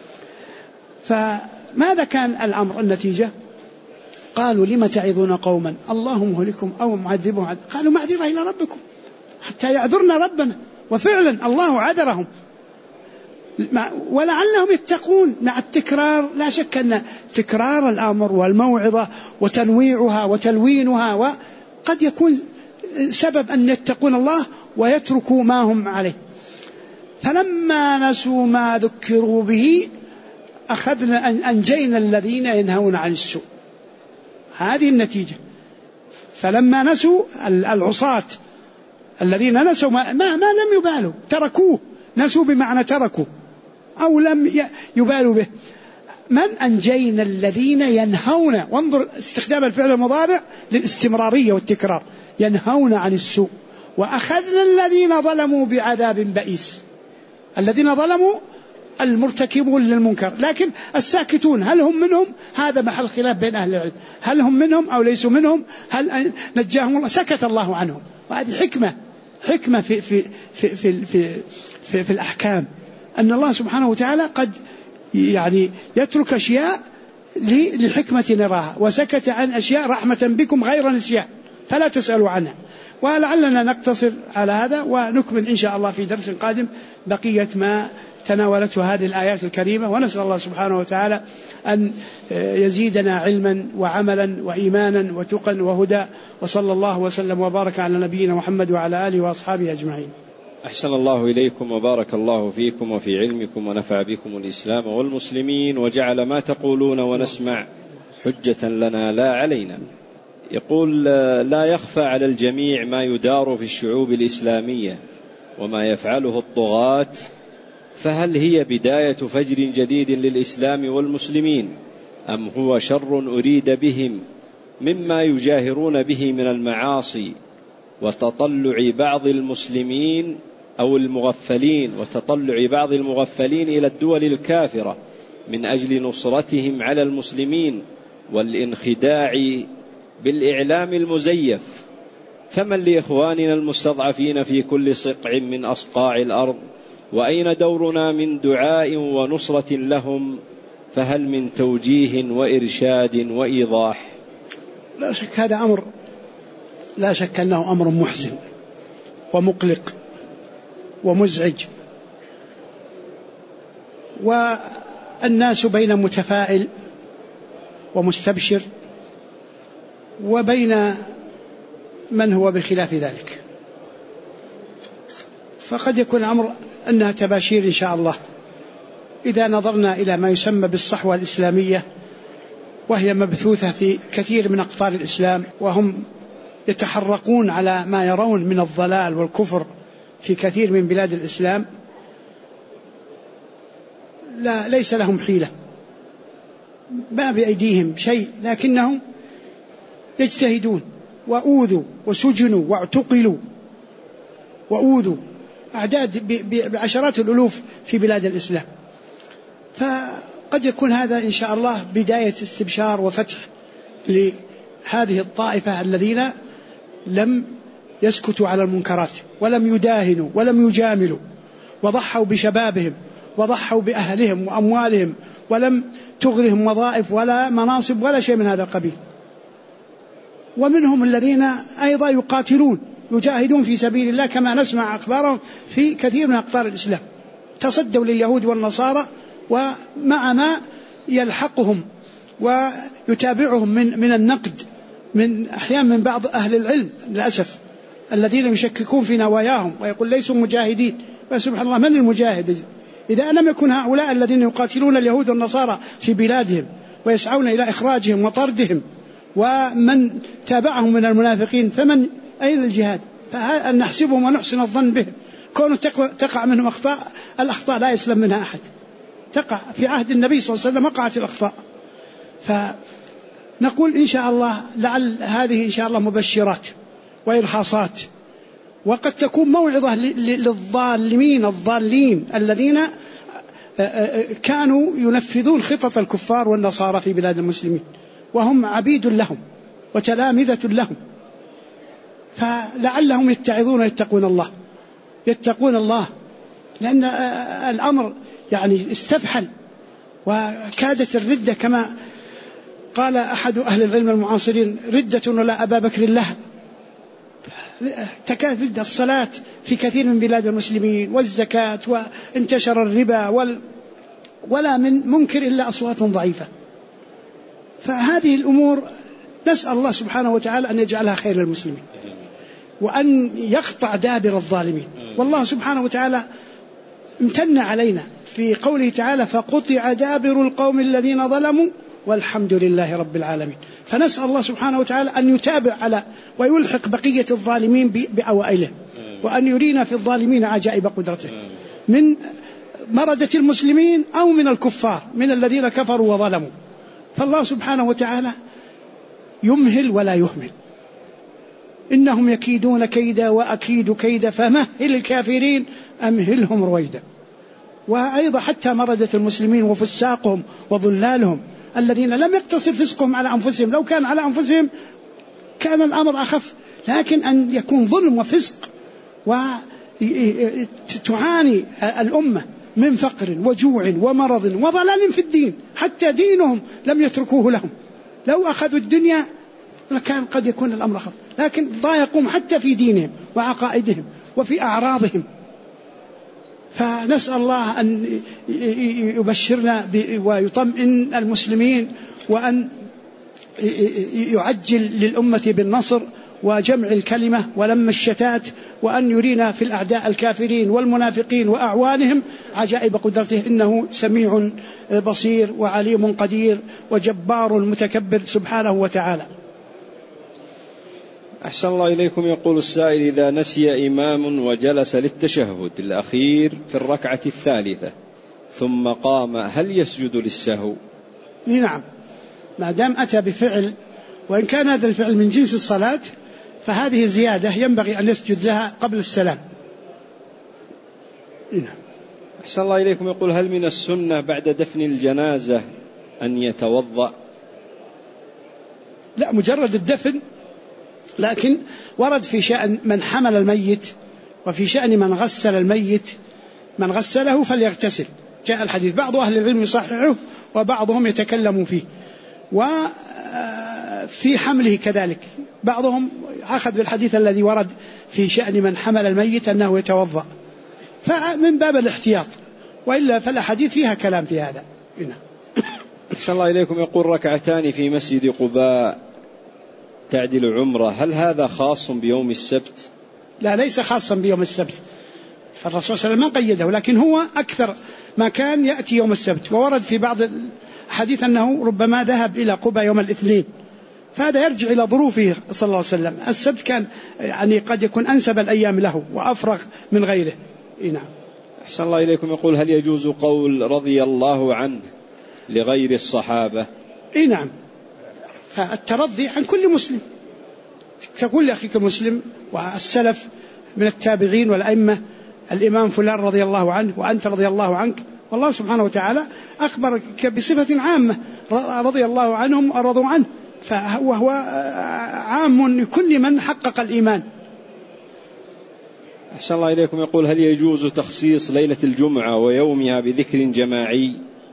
S1: فماذا كان الأمر؟ النتيجة: قالوا: لم تعظون قوما الله مهلكهم أو معذبهم؟ قالوا: معذرة إلى ربكم حتى يعذرنا ربنا. وفعلا الله عذرهم ولعلهم يتقون. مع التكرار لا شك أن تكرار الأمر والموعظة وتنويعها وتلوينها وقد يكون سبب أن يتقون الله ويتركوا ما هم عليه. فلما نسوا ما ذكروا به أنجينا الذين ينهون عن السوء. هذه النتيجة. فلما نسوا العصاة الذين نسوا ما لم يبالوا، تركوه. نسوا بمعنى تركوا أو لم يبالوا به. من أنجينا الذين ينهون، وانظر استخدام الفعل المضارع للاستمرارية والتكرار، ينهون عن السوء، وأخذنا الذين ظلموا بعذاب بئيس. الذين ظلموا المرتكبون للمنكر، لكن الساكتون هل هم منهم؟ هذا محل خلاف بين أهل العلم، هل هم منهم أو ليسوا منهم؟ هل نجاهم الله؟ سكت الله عنهم. وهذه حكمة في الأحكام، أن الله سبحانه وتعالى قد يعني يترك أشياء لحكمة نراها، وسكت عن أشياء رحمة بكم غير نسيان، فلا تسألوا عنها. ولعلنا نقتصر على هذا ونكمل إن شاء الله في درس قادم بقية ما تناولته هذه الآيات الكريمة. ونسأل الله سبحانه وتعالى أن يزيدنا علما وعملا وإيمانا وتقا وهدى. وصلى الله وسلم وبارك على نبينا محمد وعلى آله وأصحابه أجمعين.
S2: أحسن الله إليكم وبارك الله فيكم وفي علمكم ونفع بكم الإسلام والمسلمين، وجعل ما تقولون ونسمع حجة لنا لا علينا. يقول: لا يخفى على الجميع ما يدار في الشعوب الإسلامية وما يفعله الطغاة، فهل هي بداية فجر جديد للإسلام والمسلمين، أم هو شر أريد بهم مما يجاهرون به من المعاصي وتطلع بعض المسلمين أو المغفلين إلى الدول الكافرة من أجل نصرتهم على المسلمين والانخداع بالإعلام المزيف؟ فمن لإخواننا المستضعفين في كل صقع من أصقاع الأرض؟ وأين دورنا من دعاء ونصرة لهم؟ فهل من توجيه وإرشاد وإيضاح؟
S1: لا شك هذا أمر، لا شك أنه أمر محزن ومقلق ومزعج، والناس بين متفائل ومستبشر وبين من هو بخلاف ذلك. فقد يكون الأمر أنها تباشير إن شاء الله إذا نظرنا إلى ما يسمى بالصحوة الإسلامية، وهي مبثوثة في كثير من أقطار الإسلام، وهم يتحرقون على ما يرون من الضلال والكفر في كثير من بلاد الإسلام. ليس لهم حيلة، ما بأيديهم شيء، لكنهم يجتهدون، وأوذوا وسجنوا واعتقلوا وأوذوا أعداد بعشرات الألوف في بلاد الإسلام. وقد يكون هذا إن شاء الله بداية استبشار وفتح لهذه الطائفة الذين لم يسكتوا على المنكرات ولم يداهنوا ولم يجاملوا، وضحوا بشبابهم وضحوا بأهلهم وأموالهم، ولم تغرهم وظائف ولا مناصب ولا شيء من هذا القبيل. ومنهم الذين أيضا يقاتلون يجاهدون في سبيل الله كما نسمع أخبارهم في كثير من أقطار الإسلام، تصدوا لليهود والنصارى، ومع ما يلحقهم ويتابعهم من النقد من أحيان من بعض أهل العلم للأسف الذين يشككون في نواياهم ويقول ليسوا مجاهدين. فسبحان الله، من المجاهد إذا لم يكن هؤلاء الذين يقاتلون اليهود والنصارى في بلادهم ويسعون إلى إخراجهم وطردهم ومن تابعهم من المنافقين، فمن أين الجهاد؟ فأن نحسبهم ونحسن الظن بهم، كون تقع منهم أخطاء، الأخطاء لا يسلم منها أحد، تقع في عهد النبي صلى الله عليه وسلم وقعت الأخطاء. فنقول إن شاء الله لعل هذه إن شاء الله مبشرات وإرهاصات، وقد تكون موعظة للظالمين الضالين الذين كانوا ينفذون خطط الكفار والنصارى في بلاد المسلمين وهم عبيد لهم وتلامذة لهم، فلعلهم يتعظون يتقون الله، لأن الأمر يعني استفحل وكادت الردة كما قال أحد أهل العلم المعاصرين: ردة ولا أبا بكر لها. تكاد ردة الصلاة في كثير من بلاد المسلمين والزكاة، وانتشر الربا ولا من منكر إلا أصوات ضعيفة. فهذه الأمور نسأل الله سبحانه وتعالى أن يجعلها خير للمسلمين وأن يقطع دابر الظالمين. والله سبحانه وتعالى امتن علينا في قوله تعالى: فقطع دابر القوم الذين ظلموا والحمد لله رب العالمين. فنسأل الله سبحانه وتعالى أن يتابع على ويلحق بقية الظالمين بأوائلهم، وأن يرينا في الظالمين عجائب قدرته من مردة المسلمين أو من الكفار من الذين كفروا وظلموا. فالله سبحانه وتعالى يمهل ولا يهمل، إنهم يكيدون كيدا وأكيد كيدا فمهل الكافرين أمهلهم رويدا. وأيضا حتى مردة المسلمين وفساقهم وضلالهم الذين لم يقتصر فسقهم على أنفسهم، لو كان على أنفسهم كان الأمر أخف، لكن أن يكون ظلم وفسق وتعاني الأمة من فقر وجوع ومرض وضلال في الدين، حتى دينهم لم يتركوه لهم، لو أخذوا الدنيا لكان قد يكون الأمر أخف، لكن ضايقهم حتى في دينهم وعقائدهم وفي أعراضهم. فنسأل الله أن يبشرنا ويطمئن المسلمين، وأن يعجل للأمة بالنصر وجمع الكلمة ولم الشتات، وأن يرينا في الأعداء الكافرين والمنافقين وأعوانهم عجائب قدرته، إنه سميع بصير وعليم قدير وجبار متكبر سبحانه وتعالى.
S2: أحسن الله إليكم. يقول السائل: إذا نسي إمام وجلس للتشهد الأخير في الركعة الثالثة ثم قام، هل يسجد للسهو؟
S1: نعم، ما دام أتى بفعل وإن كان هذا الفعل من جنس الصلاة فهذه زيادة ينبغي أن يسجد لها قبل السلام. نعم.
S2: أحسن الله إليكم. يقول: هل من السنة بعد دفن الجنازة أن يتوضأ؟
S1: لا، مجرد الدفن، لكن ورد في شأن من حمل الميت وفي شأن من غسل الميت، من غسله فليغتسل، جاء الحديث، بعض أهل العلم يصححه وبعضهم يتكلم فيه، وفي حمله كذلك بعضهم أخذ بالحديث الذي ورد في شأن من حمل الميت أنه يتوضأ، فمن باب الاحتياط، وإلا فالأحاديث فيها كلام في هذا.
S2: أحسن الله إليكم. يقول: ركعتان في مسجد قباء تعدل عمرة، هل هذا خاص بيوم السبت؟
S1: لا، ليس خاصا بيوم السبت، فالرسول صلى الله عليه وسلم ما قيده، لكن هو أكثر ما كان يأتي يوم السبت، وورد في بعض الحديث أنه ربما ذهب إلى قباء يوم الاثنين، فهذا يرجع إلى ظروفه صلى الله عليه وسلم. السبت كان يعني قد يكون أنسب الأيام له وأفرغ من غيره. نعم.
S2: أحسن الله إليكم. يقول: هل يجوز قول رضي الله عنه لغير الصحابة؟
S1: نعم، فالترضي عن كل مسلم، تقول لأخيك المسلم والسلف من التابعين والأئمة: الإمام فلان رضي الله عنه، وأنت رضي الله عنك، والله سبحانه وتعالى أخبر بصفة عامة رضي الله عنهم ورضوا عنه، فهو عام لكل من حقق الإيمان.
S2: أحسن الله إليكم. يقول: هل يجوز تخصيص ليلة الجمعة ويومها بذكر جماعي؟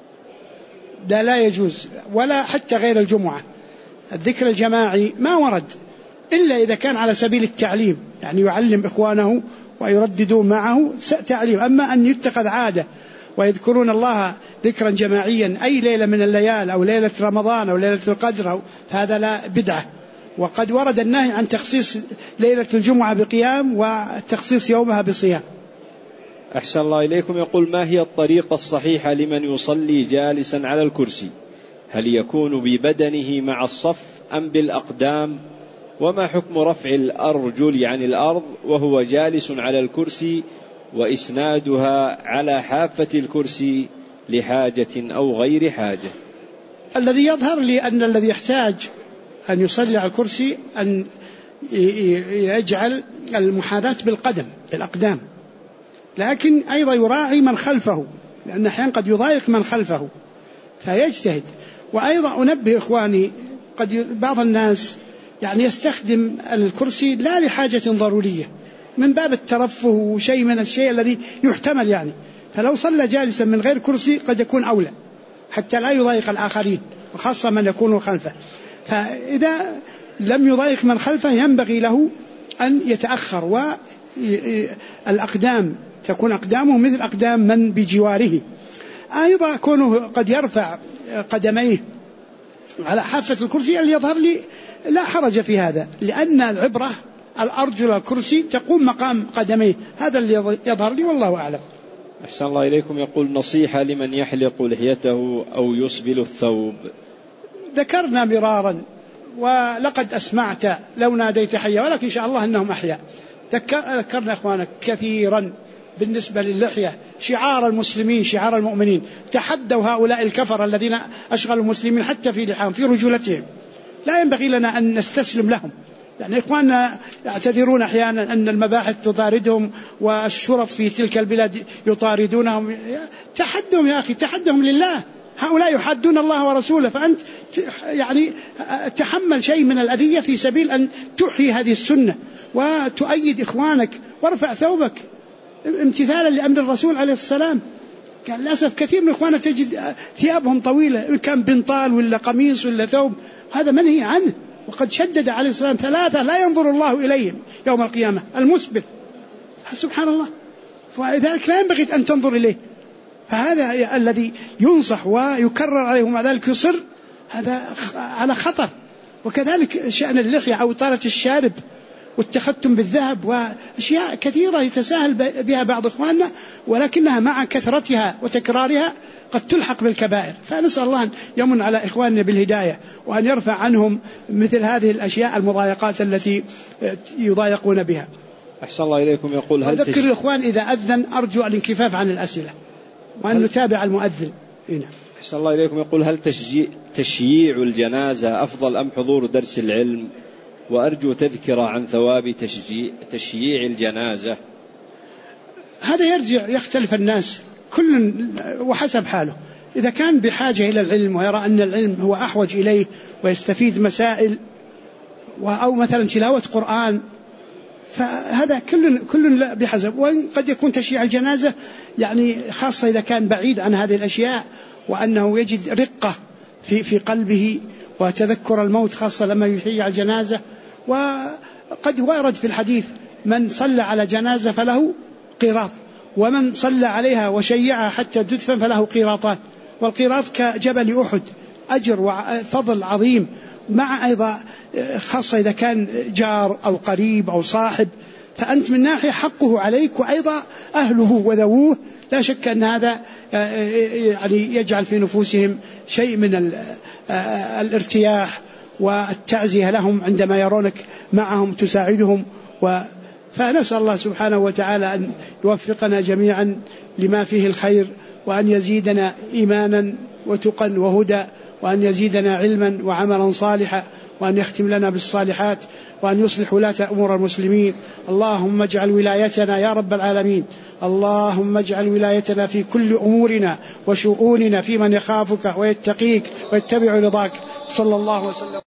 S1: لا يجوز، ولا حتى غير الجمعة. الذكر الجماعي ما ورد إلا إذا كان على سبيل التعليم، يعني يعلم إخوانه ويرددون معه تعليم. أما أن يتخذ عادة ويذكرون الله ذكرا جماعيا أي ليلة من الليال أو ليلة رمضان أو ليلة القدر، هذا لا، بدعة. وقد ورد النهي عن تخصيص ليلة الجمعة بقيام وتخصيص يومها بصيام.
S2: أحسن الله إليكم. يقول: ما هي الطريقة الصحيحة لمن يصلي جالسا على الكرسي؟ هل يكون ببدنه مع الصف أم بالأقدام؟ وما حكم رفع الأرجل عن الأرض وهو جالس على الكرسي وإسنادها على حافة الكرسي لحاجة أو غير حاجة؟
S1: الذي يظهر لي أن الذي يحتاج أن يصلي على الكرسي أن يجعل المحاذاة بالأقدام، لكن أيضا يراعي من خلفه، لأن أحيانا قد يضايق من خلفه فيجتهد. وأيضا أنبه إخواني، قد بعض الناس يعني يستخدم الكرسي لا لحاجة ضرورية، من باب الترفه وشيء من الشيء الذي يحتمل يعني، فلو صلى جالسا من غير كرسي قد يكون أولى حتى لا يضايق الآخرين، وخاصة من يكون خلفه. فإذا لم يضايق من خلفه ينبغي له أن يتأخر، والأقدام تكون أقدامه مثل أقدام من بجواره. أيضا كونه قد يرفع قدميه على حافة الكرسي اللي يظهر لي لا حرج في هذا، لأن العبرة الأرجل الكرسي تقوم مقام قدميه، هذا اللي يظهر لي والله أعلم.
S2: أحسن الله إليكم. يقول: نصيحة لمن يحلق لحيته أو يسبل الثوب.
S1: ذكرنا مرارا ولقد أسمعت لو ناديت حيا، ولكن إن شاء الله أنهم أحياء. ذكرنا إخوانك كثيرا بالنسبة للحية، شعار المسلمين شعار المؤمنين. تحدوا هؤلاء الكفر الذين أشغلوا المسلمين حتى في لحام في رجولتهم، لا ينبغي لنا أن نستسلم لهم. يعني إخواننا يعتذرون أحيانا أن المباحث تطاردهم والشرط في تلك البلاد يطاردونهم. تحدهم يا أخي، تحدهم لله، هؤلاء يحدون الله ورسوله، فأنت يعني تحمل شيء من الأذية في سبيل أن تحيي هذه السنة وتؤيد إخوانك، وارفع ثوبك امتثالا لأمر الرسول عليه السلام. كان للأسف كثير من إخواننا تجد ثيابهم طويلة، كان بنطال ولا قميص ولا ثوب، هذا منهي عنه. وقد شدد عليه السلام 3 لا ينظر الله إليهم يوم القيامة: المسبل، سبحان الله، فلذلك لا ينبغي أن تنظر إليه. فهذا الذي ينصح ويكرر عليه ومع ذلك يصر، هذا على خطر. وكذلك شأن اللحية أو إطالة الشارب والتختم بالذهب وأشياء كثيرة يتساهل بها بعض إخواننا، ولكنها مع كثرتها وتكرارها قد تلحق بالكبائر. فنسأل الله أن يمن على إخواننا بالهداية وأن يرفع عنهم مثل هذه الأشياء المضايقات التي يضايقون بها.
S2: أحسن الله إليكم. يقول: هل
S1: أذكر الإخوان إذا أذن أرجو الانكفاف عن الأسئلة وأن نتابع المؤذن.
S2: أحسن الله إليكم. يقول: هل تشييع الجنازة أفضل أم حضور درس العلم؟ وأرجو تذكرة عن ثواب تشييع الجنازة.
S1: هذا يرجع، يختلف الناس كل وحسب حاله. إذا كان بحاجة إلى العلم ويرى أن العلم هو أحوج إليه ويستفيد مسائل أو مثلا تلاوة قرآن، فهذا كل بحسب. وقد يكون تشييع الجنازة يعني خاصة إذا كان بعيد عن هذه الأشياء وأنه يجد رقة في قلبه وتذكر الموت، خاصة لما يشيع الجنازة. وقد ورد في الحديث: من صلى على جنازة فله قيراط، ومن صلى عليها وشيعها حتى تدفن فله قيراطان. والقيراط كجبل أحد، أجر وفضل عظيم، مع أيضا خاصة إذا كان جار أو قريب أو صاحب، فأنت من ناحية حقه عليك، وأيضا أهله وذووه. لا شك أن هذا يعني يجعل في نفوسهم شيء من الارتياح والتعزية لهم عندما يرونك معهم تساعدهم. فنسأل الله سبحانه وتعالى أن يوفقنا جميعا لما فيه الخير، وأن يزيدنا إيمانا وتقا وهدى، وأن يزيدنا علما وعملا صالحا، وأن يختم لنا بالصالحات، وأن يصلح ولاة أمور المسلمين. اللهم اجعل ولايتنا يا رب العالمين اللهم اجعل ولايتنا في كل أمورنا وشؤوننا في من يخافك ويتقيك ويتبع رضاك. صلى الله وسلم.